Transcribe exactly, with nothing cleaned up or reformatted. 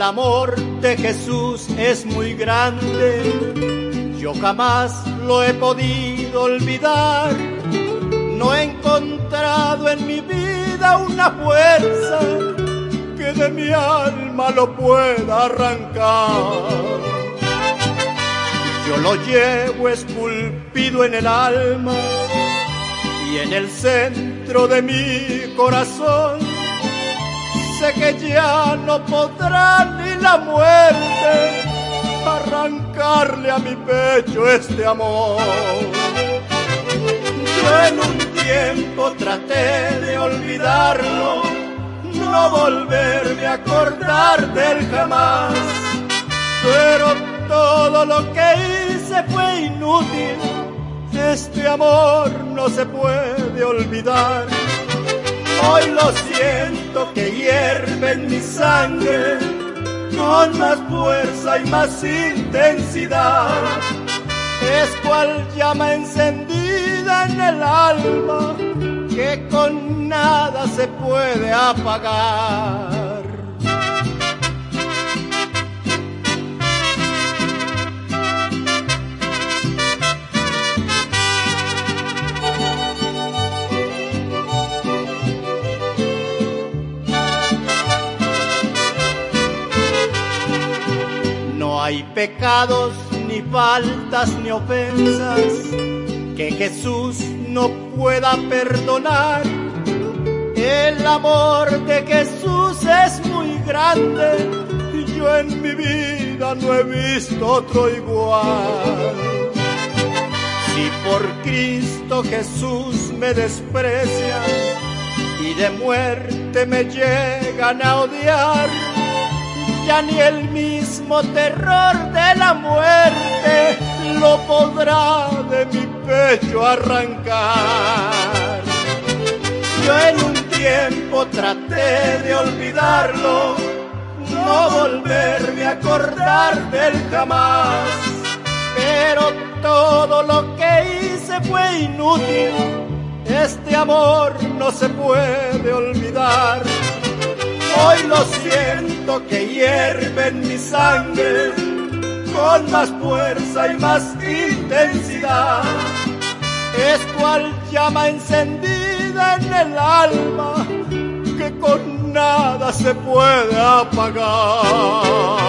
El amor de Jesús es muy grande, yo jamás lo he podido olvidar. No he encontrado en mi vida una fuerza que de mi alma lo pueda arrancar. Yo lo llevo esculpido en el alma y en el centro de mi corazón. Sé que ya no podrá ni la muerte arrancarle a mi pecho este amor. Yo en un tiempo traté de olvidarlo, no volverme a acordar de él jamás, pero todo lo que hice fue inútil, este amor no se puede olvidar. Hoy lo siento que hierve en mi sangre con más fuerza y más intensidad. Es cual llama encendida en el alma que con nada se puede apagar. No hay pecados, ni faltas, ni ofensas que Jesús no pueda perdonar. El amor de Jesús es muy grande, yo en mi vida no he visto otro igual. Si por Cristo Jesús me desprecian y de muerte me llegan a odiar, ya ni el mismo terror de la muerte lo podrá de mi pecho arrancar. Yo en un tiempo traté de olvidarlo, no volverme a acordar de él jamás, pero todo lo que hice fue inútil, este amor no se puede olvidar. Hoy lo siento que hierve en mi sangre con más fuerza y más intensidad. Es cual llama encendida en el alma que con nada se puede apagar.